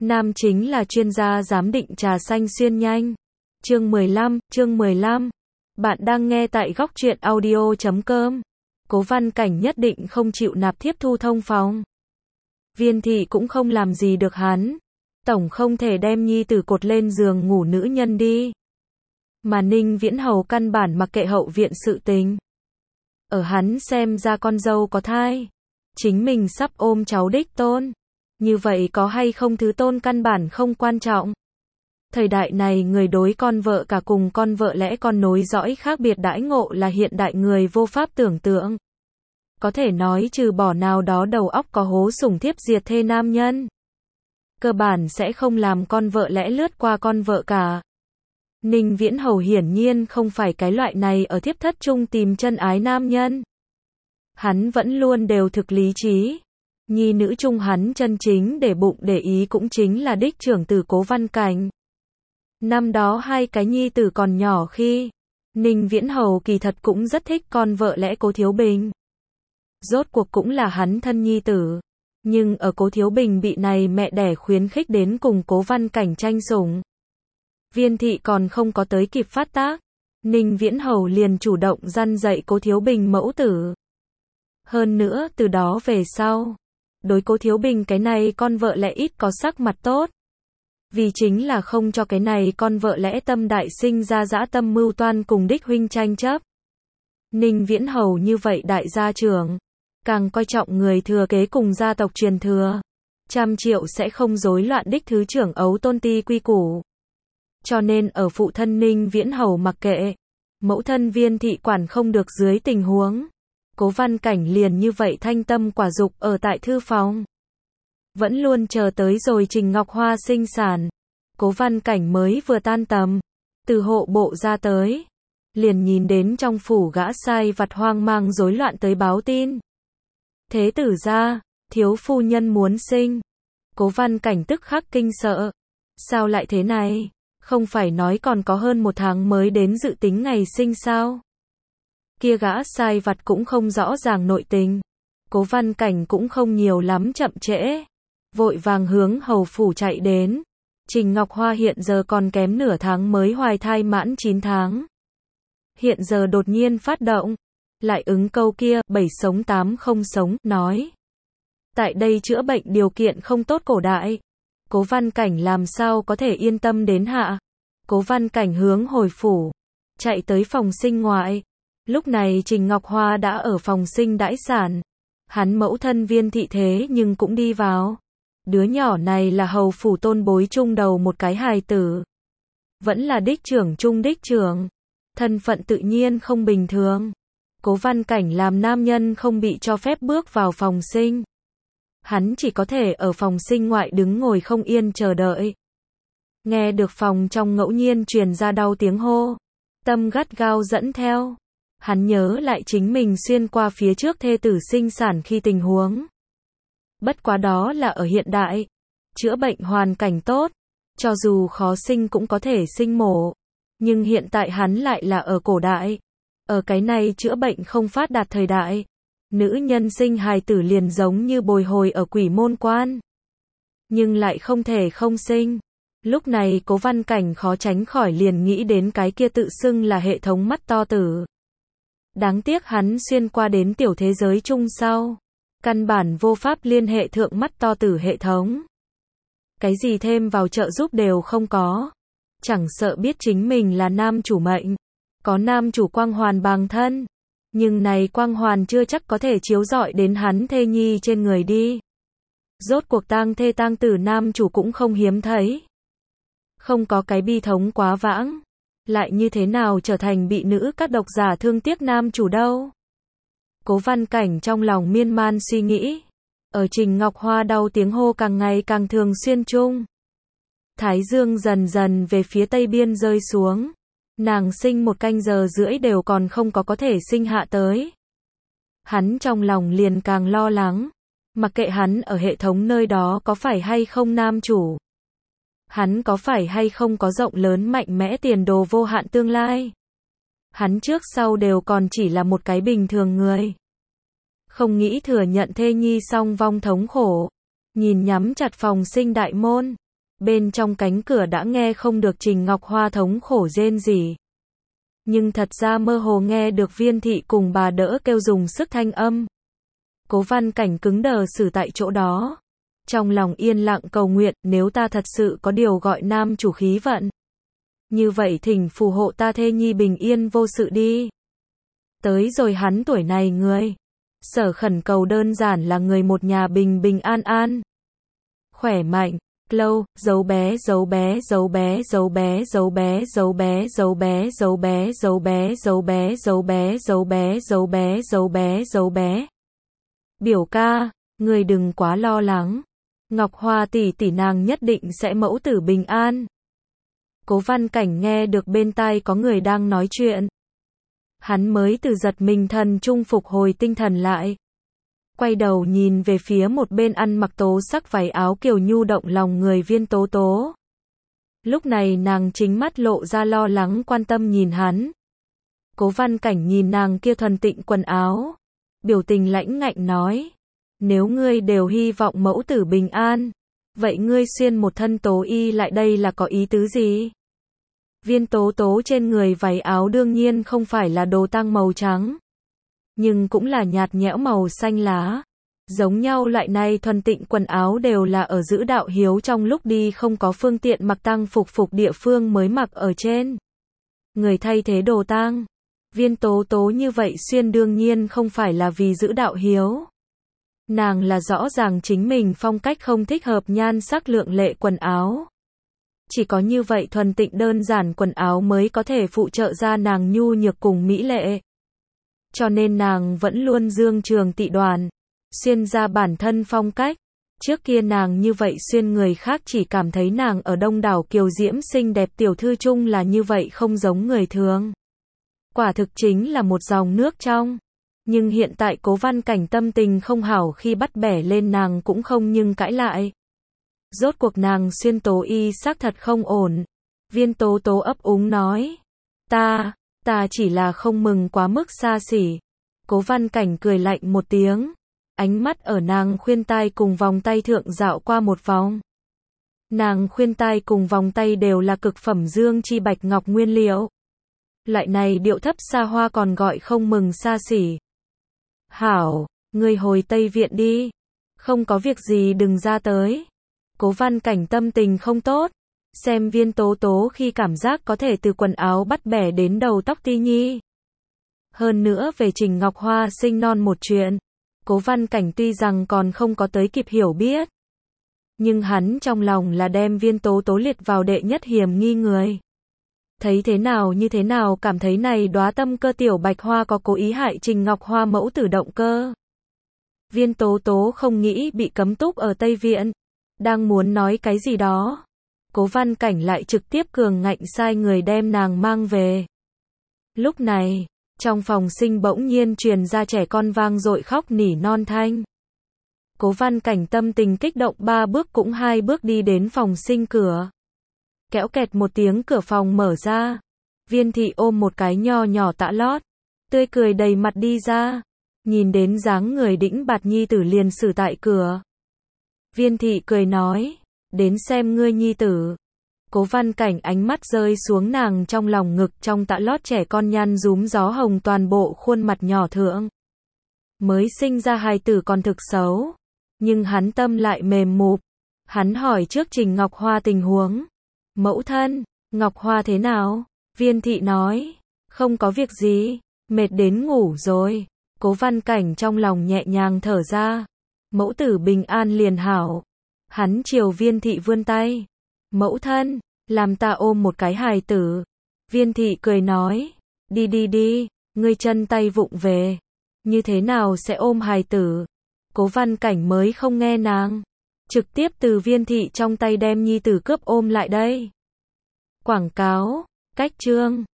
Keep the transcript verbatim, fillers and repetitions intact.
Nam chính là chuyên gia giám định trà xanh xuyên nhanh. Chương mười lăm, chương mười lăm. Bạn đang nghe tại góc truyện audio chấm com. Cố Văn Cảnh nhất định không chịu nạp thiếp Thu Thông phòng. Viên thị cũng không làm gì được hắn. Tổng không thể đem nhi tử cột lên giường ngủ nữ nhân đi. Mà Ninh Viễn Hầu căn bản mặc kệ hậu viện sự tình. Ở hắn xem ra con dâu có thai. Chính mình sắp ôm cháu đích tôn. Như vậy có hay không thứ tôn căn bản không quan trọng. Thời đại này người đối con vợ cả cùng con vợ lẽ con nối dõi khác biệt đãi ngộ là hiện đại người vô pháp tưởng tượng. Có thể nói trừ bỏ nào đó đầu óc có hố sủng thiếp diệt thê nam nhân. Cơ bản sẽ không làm con vợ lẽ lướt qua con vợ cả. Ninh Viễn Hầu hiển nhiên không phải cái loại này ở thiếp thất chung tìm chân ái nam nhân. Hắn vẫn luôn đều thực lý trí. Nhi nữ chung hắn chân chính để bụng để ý cũng chính là đích trưởng tử Cố Văn Cảnh. Năm đó hai cái nhi tử còn nhỏ khi, Ninh Viễn Hầu kỳ thật cũng rất thích con vợ lẽ Cố Thiếu Bình. Rốt cuộc cũng là hắn thân nhi tử. Nhưng ở Cố Thiếu Bình bị này mẹ đẻ khuyến khích đến cùng Cố Văn Cảnh tranh sủng. Viên thị còn không có tới kịp phát tác. Ninh Viễn Hầu liền chủ động răn dạy Cố Thiếu Bình mẫu tử. Hơn nữa từ đó về sau, đối Cố Thiếu Bình cái này con vợ lẽ ít có sắc mặt tốt. Vì chính là không cho cái này con vợ lẽ tâm đại sinh ra dã tâm mưu toan cùng đích huynh tranh chấp. Ninh Viễn Hầu như vậy đại gia trưởng, càng coi trọng người thừa kế cùng gia tộc truyền thừa. Trăm triệu sẽ không rối loạn đích thứ trưởng ấu tôn ti quy củ. Cho nên ở phụ thân Ninh Viễn Hầu mặc kệ, mẫu thân Viên thị quản không được dưới tình huống. Cố Văn Cảnh liền như vậy thanh tâm quả dục ở tại thư phòng. Vẫn luôn chờ tới rồi Trình Ngọc Hoa sinh sản. Cố Văn Cảnh mới vừa tan tầm, từ hộ bộ ra tới. Liền nhìn đến trong phủ gã sai vặt hoang mang rối loạn tới báo tin. Thế tử gia, thiếu phu nhân muốn sinh. Cố Văn Cảnh tức khắc kinh sợ. Sao lại thế này? Không phải nói còn có hơn một tháng mới đến dự tính ngày sinh sao? Kia gã sai vặt cũng không rõ ràng nội tình. Cố Văn Cảnh cũng không nhiều lắm chậm trễ. Vội vàng hướng hầu phủ chạy đến. Trình Ngọc Hoa hiện giờ còn kém nửa tháng mới hoài thai mãn chín tháng. Hiện giờ đột nhiên phát động. Lại ứng câu kia, bảy sống tám không sống, nói. Tại đây chữa bệnh điều kiện không tốt cổ đại. Cố Văn Cảnh làm sao có thể yên tâm đến hạ. Cố Văn Cảnh hướng hồi phủ. Chạy tới phòng sinh ngoại. Lúc này Trình Ngọc Hoa đã ở phòng sinh đãi sản. Hắn mẫu thân Viên thị thế nhưng cũng đi vào. Đứa nhỏ này là hầu phủ tôn bối chung đầu một cái hài tử. Vẫn là đích trưởng chung đích trưởng. Thân phận tự nhiên không bình thường. Cố Văn Cảnh làm nam nhân không bị cho phép bước vào phòng sinh. Hắn chỉ có thể ở phòng sinh ngoại đứng ngồi không yên chờ đợi. Nghe được phòng trong ngẫu nhiên truyền ra đau tiếng hô. Tâm gắt gao dẫn theo. Hắn nhớ lại chính mình xuyên qua phía trước thê tử sinh sản khi tình huống. Bất quá đó là ở hiện đại. Chữa bệnh hoàn cảnh tốt. Cho dù khó sinh cũng có thể sinh mổ. Nhưng hiện tại hắn lại là ở cổ đại. Ở cái này chữa bệnh không phát đạt thời đại. Nữ nhân sinh hài tử liền giống như bồi hồi ở quỷ môn quan. Nhưng lại không thể không sinh. Lúc này Cố Văn Cảnh khó tránh khỏi liền nghĩ đến cái kia tự xưng là hệ thống mắt to tử. Đáng tiếc hắn xuyên qua đến tiểu thế giới chung sau. Căn bản vô pháp liên hệ thượng mắt to tử hệ thống. Cái gì thêm vào trợ giúp đều không có. Chẳng sợ biết chính mình là nam chủ mệnh. Có nam chủ quang hoàn bằng thân. Nhưng này quang hoàn chưa chắc có thể chiếu rọi đến hắn thê nhi trên người đi. Rốt cuộc tang thê tang tử nam chủ cũng không hiếm thấy. Không có cái bi thống quá vãng. Lại như thế nào trở thành bị nữ các độc giả thương tiếc nam chủ đâu. Cố Văn Cảnh trong lòng miên man suy nghĩ. Ở Trình Ngọc Hoa đau tiếng hô càng ngày càng thường xuyên chung. Thái dương dần dần về phía tây biên rơi xuống. Nàng sinh một canh giờ rưỡi đều còn không có có thể sinh hạ tới. Hắn trong lòng liền càng lo lắng. Mặc kệ hắn ở hệ thống nơi đó có phải hay không nam chủ. Hắn có phải hay không có rộng lớn mạnh mẽ tiền đồ vô hạn tương lai. Hắn trước sau đều còn chỉ là một cái bình thường người. Không nghĩ thừa nhận thê nhi song vong thống khổ. Nhìn nhắm chặt phòng sinh đại môn. bên trong cánh cửa đã nghe không được Trình Ngọc Hoa thống khổ rên rỉ. Nhưng thật ra mơ hồ nghe được Viên thị cùng bà đỡ kêu dùng sức thanh âm. Cố Văn Cảnh cứng đờ xử tại chỗ đó. Trong lòng yên lặng cầu nguyện, nếu ta thật sự có điều gọi nam chủ khí vận. Như vậy thỉnh phù hộ ta thê nhi bình yên vô sự đi. Tới rồi hắn tuổi này người. Sở khẩn cầu đơn giản là người một nhà bình bình an an. Khỏe mạnh. Lâu, dấu bé, dấu bé, dấu bé, dấu bé, dấu bé, dấu bé, dấu bé, dấu bé, dấu bé, dấu bé, dấu bé, dấu bé, dấu bé, dấu bé, dấu bé. Biểu ca, người đừng quá lo lắng. Ngọc Hoa tỷ tỷ nàng nhất định sẽ mẫu tử bình an. Cố Văn Cảnh nghe được bên tai có người đang nói chuyện. Hắn mới từ giật mình thần trung phục hồi tinh thần lại. Quay đầu nhìn về phía một bên ăn mặc tố sắc váy áo kiều nhu động lòng người Viên Tố Tố. Lúc này nàng chính mắt lộ ra lo lắng quan tâm nhìn hắn. Cố Văn Cảnh nhìn nàng kia thuần tịnh quần áo. Biểu tình lãnh ngạnh nói. Nếu ngươi đều hy vọng mẫu tử bình an, vậy ngươi xuyên một thân tố y lại đây là có ý tứ gì? Viên Tố Tố trên người váy áo đương nhiên không phải là đồ tang màu trắng, nhưng cũng là nhạt nhẽo màu xanh lá. Giống nhau loại này thuần tịnh quần áo đều là ở giữ đạo hiếu trong lúc đi không có phương tiện mặc tang phục phục địa phương mới mặc ở trên. Người thay thế đồ tang. Viên Tố Tố như vậy xuyên đương nhiên không phải là vì giữ đạo hiếu. Nàng là rõ ràng chính mình phong cách không thích hợp nhan sắc lượng lệ quần áo. Chỉ có như vậy thuần tịnh đơn giản quần áo mới có thể phụ trợ ra nàng nhu nhược cùng mỹ lệ. Cho nên nàng vẫn luôn dương trường tị đoàn, xuyên ra bản thân phong cách. Trước kia nàng như vậy xuyên người khác chỉ cảm thấy nàng ở đông đảo kiều diễm xinh đẹp tiểu thư chung là như vậy không giống người thường. Quả thực chính là một dòng nước trong. Nhưng hiện tại Cố Văn Cảnh tâm tình không hảo khi bắt bẻ lên nàng cũng không nhưng cãi lại. Rốt cuộc nàng xuyên tố y xác thật không ổn. Viên Tố Tố ấp úng nói. Ta, ta chỉ là không mừng quá mức xa xỉ. Cố Văn Cảnh cười lạnh một tiếng. Ánh mắt ở nàng khuyên tai cùng vòng tay thượng dạo qua một vòng. Nàng khuyên tai cùng vòng tay đều là cực phẩm dương chi bạch ngọc nguyên liệu. Loại này điệu thấp xa hoa còn gọi không mừng xa xỉ. Hảo, ngươi hồi Tây Viện đi. Không có việc gì đừng ra tới. Cố Văn Cảnh tâm tình không tốt. Xem Viên Tố Tố khi cảm giác có thể từ quần áo bắt bẻ đến đầu tóc ti nhi. Hơn nữa về Trình Ngọc Hoa sinh non một chuyện. Cố Văn Cảnh tuy rằng còn không có tới kịp hiểu biết. Nhưng hắn trong lòng là đem Viên Tố Tố liệt vào đệ nhất hiểm nghi người. Thấy thế nào như thế nào cảm thấy này đóa tâm cơ tiểu bạch hoa có cố ý hại Trình Ngọc Hoa mẫu tử động cơ. Viên Tố Tố không nghĩ bị cấm túc ở Tây Viện. Đang muốn nói cái gì đó. Cố Văn Cảnh lại trực tiếp cường ngạnh sai người đem nàng mang về. Lúc này, trong phòng sinh bỗng nhiên truyền ra trẻ con vang dội khóc nỉ non thanh. Cố Văn Cảnh tâm tình kích động ba bước cũng hai bước đi đến phòng sinh cửa. Kéo kẹt một tiếng cửa phòng mở ra. Viên thị ôm một cái nho nhỏ tã lót. Tươi cười đầy mặt đi ra. Nhìn đến dáng người đĩnh bạt nhi tử liền xử tại cửa. Viên thị cười nói. Đến xem ngươi nhi tử. Cố Văn Cảnh ánh mắt rơi xuống nàng trong lòng ngực trong tã lót trẻ con nhăn rúm gió hồng toàn bộ khuôn mặt nhỏ thượng. Mới sinh ra hài tử còn thực xấu. Nhưng hắn tâm lại mềm mụp. Hắn hỏi trước Trình Ngọc Hoa tình huống. Mẫu thân, Ngọc Hoa thế nào? Viên thị nói. Không có việc gì. Mệt đến ngủ rồi. Cố Văn Cảnh trong lòng nhẹ nhàng thở ra. Mẫu tử bình an liền hảo. Hắn chiều Viên thị vươn tay. Mẫu thân, làm ta ôm một cái hài tử. Viên thị cười nói. Đi đi đi, ngươi chân tay vụng về. Như thế nào sẽ ôm hài tử? Cố Văn Cảnh mới không nghe nàng. Trực tiếp từ Viên thị trong tay đem nhi tử cướp ôm lại đây. Quảng cáo, cách chương.